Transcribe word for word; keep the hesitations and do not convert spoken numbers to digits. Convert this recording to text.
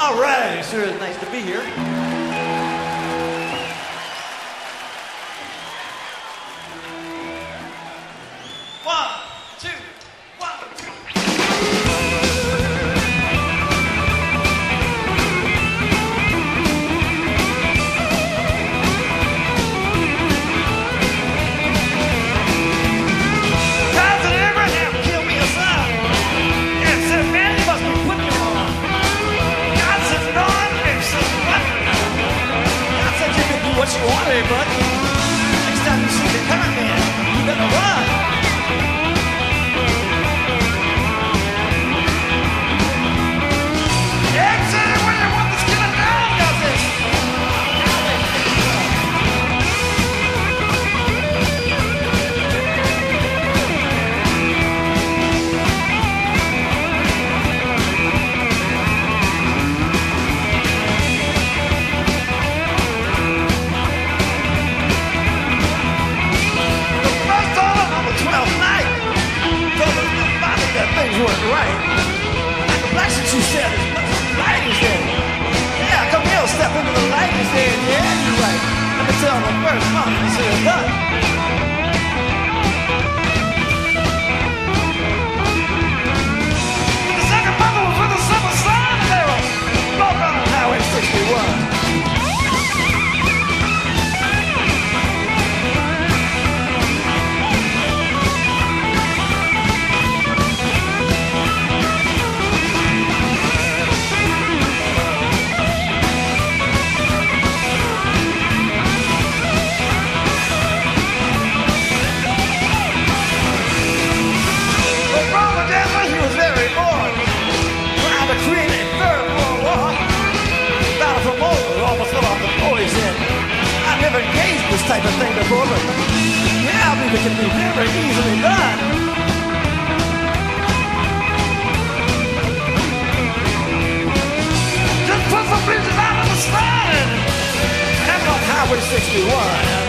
All right, sure is nice to be here. One, two, one, two. Cousin Abraham killed me a son and said, man, you must be putting me on. God says, no, I didn't say what. God said you can do what you want, eh, bud. Next time you see the con man, you better run. Exit when you want this killer down, God says. Things weren't right. Like the black shit you said, there's much light is there. Yeah, come here, step into the light is there. Yeah, you're right. Let me tell the first month, this is done. The second month was with the summer sun. They were both on Highway sixty-one. I never engaged this type of thing before, but yeah, I believe it can be very easily done. Just put some bridges out of the sun and have on Highway sixty-one.